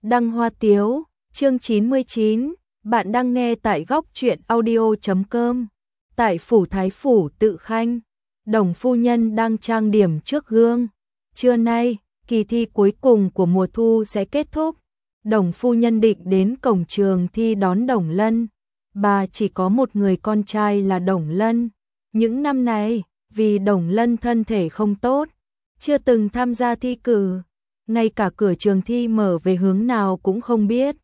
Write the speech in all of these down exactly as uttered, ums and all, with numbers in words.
Đăng Hoa Tiếu, chương chín mươi chín, bạn đang nghe tại góc truyện audio chấm com. Tại phủ thái phủ Tự Khanh, Đồng phu nhân đang trang điểm trước gương. Trưa nay, kỳ thi cuối cùng của mùa thu sẽ kết thúc. Đồng phu nhân định đến cổng trường thi đón Đồng Lân. Bà chỉ có một người con trai là Đồng Lân. Những năm này, vì Đồng Lân thân thể không tốt, chưa từng tham gia thi cử, ngay cả cửa trường thi mở về hướng nào cũng không biết.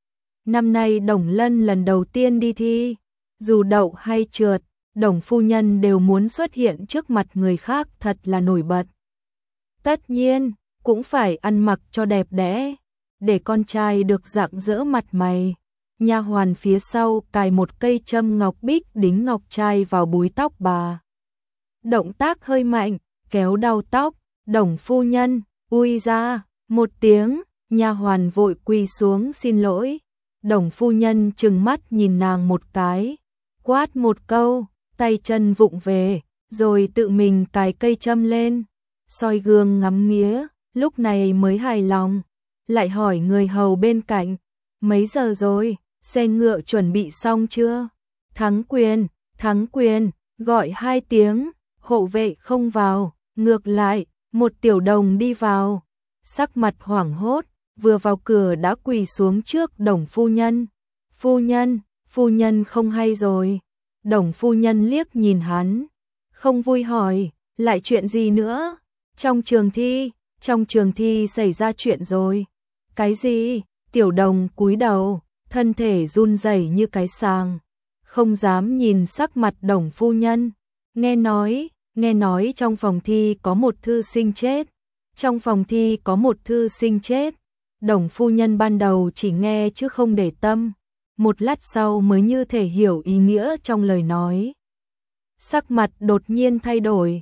Năm nay Đồng Lân lần đầu tiên đi thi, dù đậu hay trượt, Đồng phu nhân đều muốn xuất hiện trước mặt người khác thật là nổi bật. Tất nhiên, cũng phải ăn mặc cho đẹp đẽ, để con trai được rạng rỡ mặt mày. Nha hoàn phía sau cài một cây châm ngọc bích đính ngọc trai vào búi tóc bà. Động tác hơi mạnh, kéo đau tóc, Đồng phu nhân, ui ra, một tiếng, nha hoàn vội quỳ xuống xin lỗi. Đồng phu nhân trừng mắt nhìn nàng một cái, quát một câu, tay chân vụng về, rồi tự mình cài cây châm lên, soi gương ngắm nghía, lúc này mới hài lòng, lại hỏi người hầu bên cạnh, mấy giờ rồi, xe ngựa chuẩn bị xong chưa? Thắng Quyền, Thắng Quyền, gọi hai tiếng, hộ vệ không vào, ngược lại, một tiểu đồng đi vào, sắc mặt hoảng hốt, vừa vào cửa đã quỳ xuống trước Đồng phu nhân. Phu nhân, phu nhân không hay rồi. Đồng phu nhân liếc nhìn hắn, không vui hỏi, lại chuyện gì nữa? Trong trường thi, trong trường thi xảy ra chuyện rồi. Cái gì? Tiểu đồng cúi đầu, thân thể run rẩy như cái sàng, không dám nhìn sắc mặt Đồng phu nhân. Nghe nói, nghe nói trong phòng thi có một thư sinh chết. Trong phòng thi có một thư sinh chết. Đồng phu nhân ban đầu chỉ nghe chứ không để tâm, một lát sau mới như thể hiểu ý nghĩa trong lời nói. Sắc mặt đột nhiên thay đổi.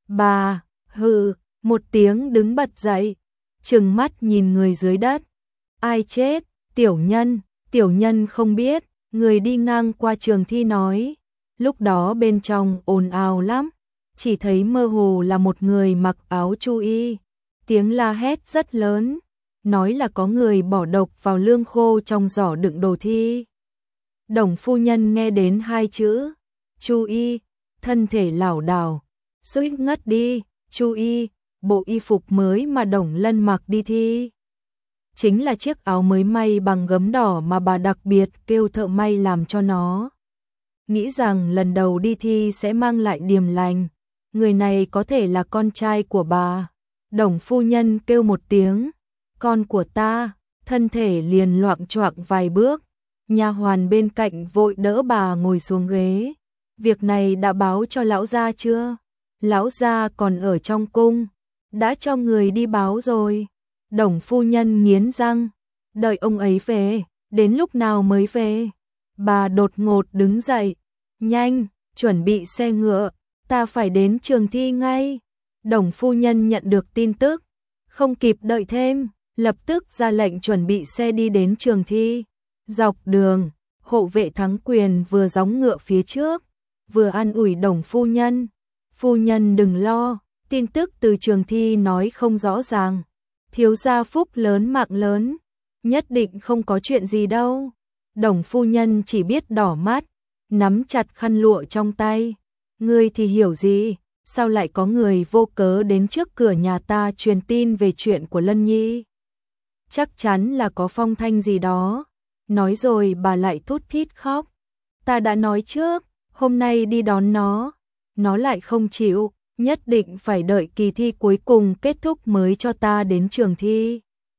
Bà, hừ, một tiếng đứng bật dậy, trừng mắt nhìn người dưới đất. Ai chết? Tiểu nhân, tiểu nhân không biết, người đi ngang qua trường thi nói. Lúc đó bên trong ồn ào lắm, chỉ thấy mơ hồ là một người mặc áo chu y, tiếng la hét rất lớn, nói là có người bỏ độc vào lương khô trong giỏ đựng đồ thi. Đồng phu nhân nghe đến hai chữ chu y, thân thể lảo đảo, suýt ngất đi. Chu y, bộ y phục mới mà Đồng Lân mặc đi thi, chính là chiếc áo mới may bằng gấm đỏ mà bà đặc biệt kêu thợ may làm cho nó. Nghĩ rằng lần đầu đi thi sẽ mang lại điềm lành, người này có thể là con trai của bà. Đồng phu nhân kêu một tiếng, con của ta, thân thể liền loạng choạng vài bước. Nha hoàn bên cạnh vội đỡ bà ngồi xuống ghế. Việc này đã báo cho lão gia chưa? Lão gia còn ở trong cung, đã cho người đi báo rồi. Đồng phu nhân nghiến răng, đợi ông ấy về, đến lúc nào mới về? Bà đột ngột đứng dậy, nhanh, chuẩn bị xe ngựa, ta phải đến trường thi ngay. Đồng phu nhân nhận được tin tức, không kịp đợi thêm, lập tức ra lệnh chuẩn bị xe đi đến trường thi. Dọc đường, hộ vệ Thắng Quyền vừa gióng ngựa phía trước, vừa an ủi Đồng phu nhân. Phu nhân đừng lo, tin tức từ trường thi nói không rõ ràng. Thiếu gia phúc lớn mạng lớn, nhất định không có chuyện gì đâu. Đồng phu nhân chỉ biết đỏ mắt, nắm chặt khăn lụa trong tay. Ngươi thì hiểu gì? Sao lại có người vô cớ đến trước cửa nhà ta truyền tin về chuyện của Lân Nhi? Chắc chắn là có phong thanh gì đó. Nói rồi bà lại thút thít khóc. Ta đã nói trước, hôm nay đi đón nó. Nó lại không chịu, nhất định phải đợi kỳ thi cuối cùng kết thúc mới cho ta đến trường thi.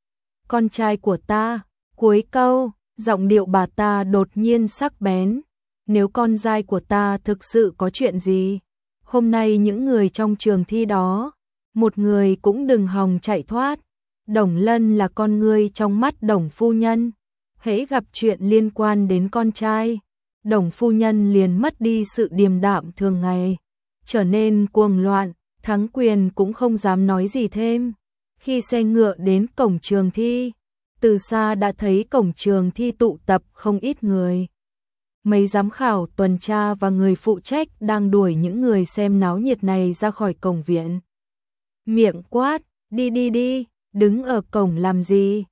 Con trai của ta, cuối câu, giọng điệu bà ta đột nhiên sắc bén. Nếu con trai của ta thực sự có chuyện gì, hôm nay những người trong trường thi đó, một người cũng đừng hòng chạy thoát. Đồng Lân là con ngươi trong mắt Đồng phu nhân. Hễ gặp chuyện liên quan đến con trai, Đồng phu nhân liền mất đi sự điềm đạm thường ngày, trở nên cuồng loạn. Thắng Quyền cũng không dám nói gì thêm. Khi xe ngựa đến cổng trường thi, từ xa đã thấy cổng trường thi tụ tập không ít người. Mấy giám khảo tuần tra và người phụ trách đang đuổi những người xem náo nhiệt này ra khỏi cổng viện. Miệng quát, đi đi đi, đứng ở cổng làm gì?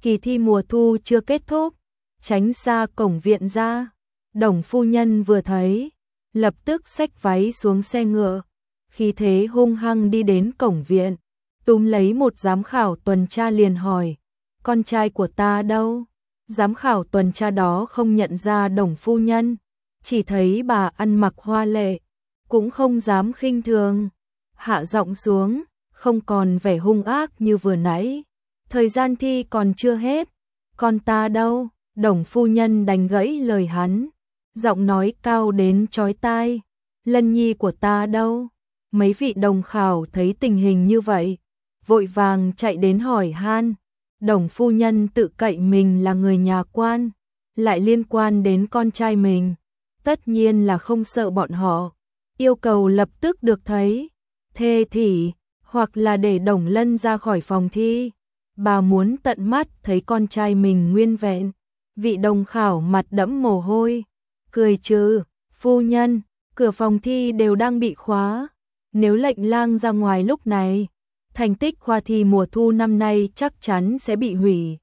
kỳ thi mùa thu chưa kết thúc, tránh xa cổng viện ra. Đồng phu nhân vừa thấy, lập tức xách váy xuống xe ngựa, khí thế hung hăng đi đến cổng viện, túm lấy một giám khảo tuần tra liền hỏi, con trai của ta đâu? Giám khảo tuần tra đó không nhận ra đồng phu nhân, chỉ thấy bà ăn mặc hoa lệ, cũng không dám khinh thường, hạ giọng xuống, không còn vẻ hung ác như vừa nãy. Thời gian thi còn chưa hết, con ta đâu? Đồng phu nhân đánh gãy lời hắn, giọng nói cao đến chói tai, Lân nhi của ta đâu? Mấy vị đồng khảo thấy tình hình như vậy, vội vàng chạy đến hỏi han. Đồng phu nhân tự cậy mình là người nhà quan, lại liên quan đến con trai mình, tất nhiên là không sợ bọn họ, yêu cầu lập tức được thấy thê thỉ, hoặc là để Đồng Lân ra khỏi phòng thi. Bà muốn tận mắt thấy con trai mình nguyên vẹn. Vị đồng khảo mặt đẫm mồ hôi, cười trừ, phu nhân, cửa phòng thi đều đang bị khóa, nếu lệnh lang ra ngoài lúc này, thành tích khoa thi mùa thu năm nay chắc chắn sẽ bị hủy.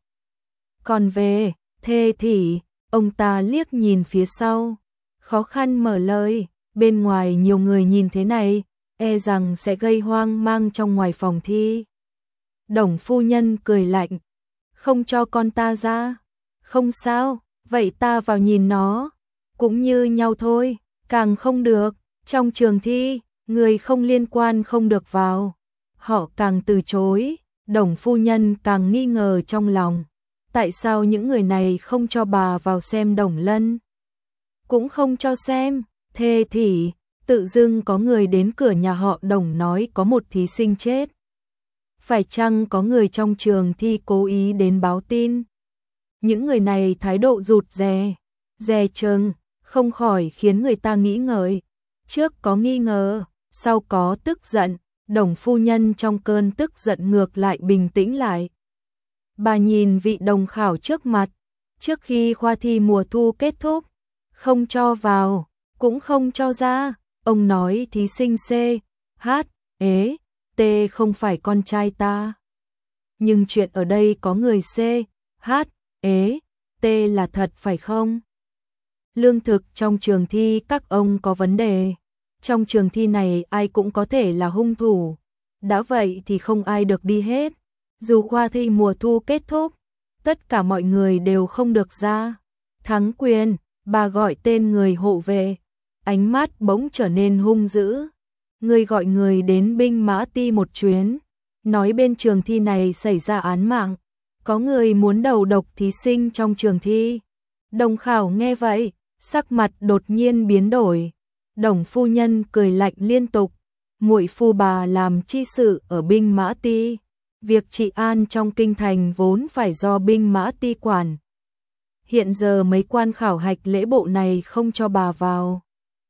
Còn về, thê thỉ, ông ta liếc nhìn phía sau, khó khăn mở lời, bên ngoài nhiều người nhìn thế này, e rằng sẽ gây hoang mang trong ngoài phòng thi. Đồng phu nhân cười lạnh, không cho con ta ra, không sao, vậy ta vào nhìn nó, cũng như nhau thôi, càng không được, trong trường thi, người không liên quan không được vào. Họ càng từ chối, đồng phu nhân càng nghi ngờ trong lòng, tại sao những người này không cho bà vào xem Đồng Lân, cũng không cho xem, thê thỉ, tự dưng có người đến cửa nhà họ Đồng nói có một thí sinh chết. Phải chăng có người trong trường thi cố ý đến báo tin? Những người này thái độ rụt rè, dè chừng, không khỏi khiến người ta nghĩ ngợi. Trước có nghi ngờ, sau có tức giận, Đồng phu nhân trong cơn tức giận ngược lại bình tĩnh lại. Bà nhìn vị đồng khảo trước mặt, trước khi khoa thi mùa thu kết thúc, không cho vào, cũng không cho ra, ông nói thí sinh C, H, ế, T không phải con trai ta. Nhưng chuyện ở đây có người C, H, ế, T là thật phải không? Lương thực trong trường thi các ông có vấn đề. Trong trường thi này ai cũng có thể là hung thủ. Đã vậy thì không ai được đi hết. Dù khoa thi mùa thu kết thúc, tất cả mọi người đều không được ra. Thắng quyền, bà gọi tên người hộ vệ. Ánh mắt bỗng trở nên hung dữ. Người gọi người đến binh mã ti một chuyến. Nói bên trường thi này xảy ra án mạng. Có người muốn đầu độc thí sinh trong trường thi. Đồng khảo nghe vậy, sắc mặt đột nhiên biến đổi. Đồng phu nhân cười lạnh liên tục, muội phu bà làm chi sự ở binh mã ti, việc trị an trong kinh thành vốn phải do binh mã ti quản. Hiện giờ mấy quan khảo hạch lễ bộ này không cho bà vào,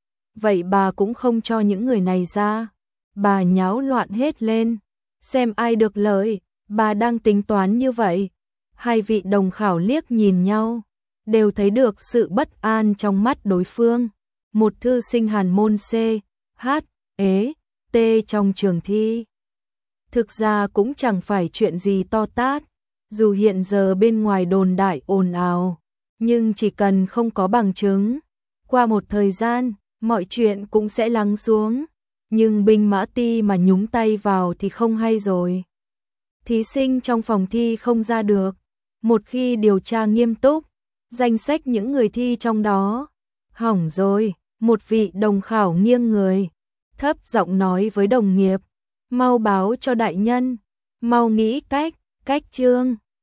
vậy bà cũng không cho những người này ra. Bà nháo loạn hết lên, xem ai được lợi, bà đang tính toán như vậy. Hai vị đồng khảo liếc nhìn nhau, đều thấy được sự bất an trong mắt đối phương. Một thư sinh hàn môn C, H, ế, T trong trường thi. Thực ra cũng chẳng phải chuyện gì to tát, dù hiện giờ bên ngoài đồn đại ồn ào, nhưng chỉ cần không có bằng chứng, qua một thời gian, mọi chuyện cũng sẽ lắng xuống. Nhưng binh mã ti mà nhúng tay vào thì không hay rồi. Thí sinh trong phòng thi không ra được, một khi điều tra nghiêm túc, danh sách những người thi trong đó, hỏng rồi. Một vị đồng khảo nghiêng người, thấp giọng nói với đồng nghiệp, mau báo cho đại nhân, mau nghĩ cách, cách chương.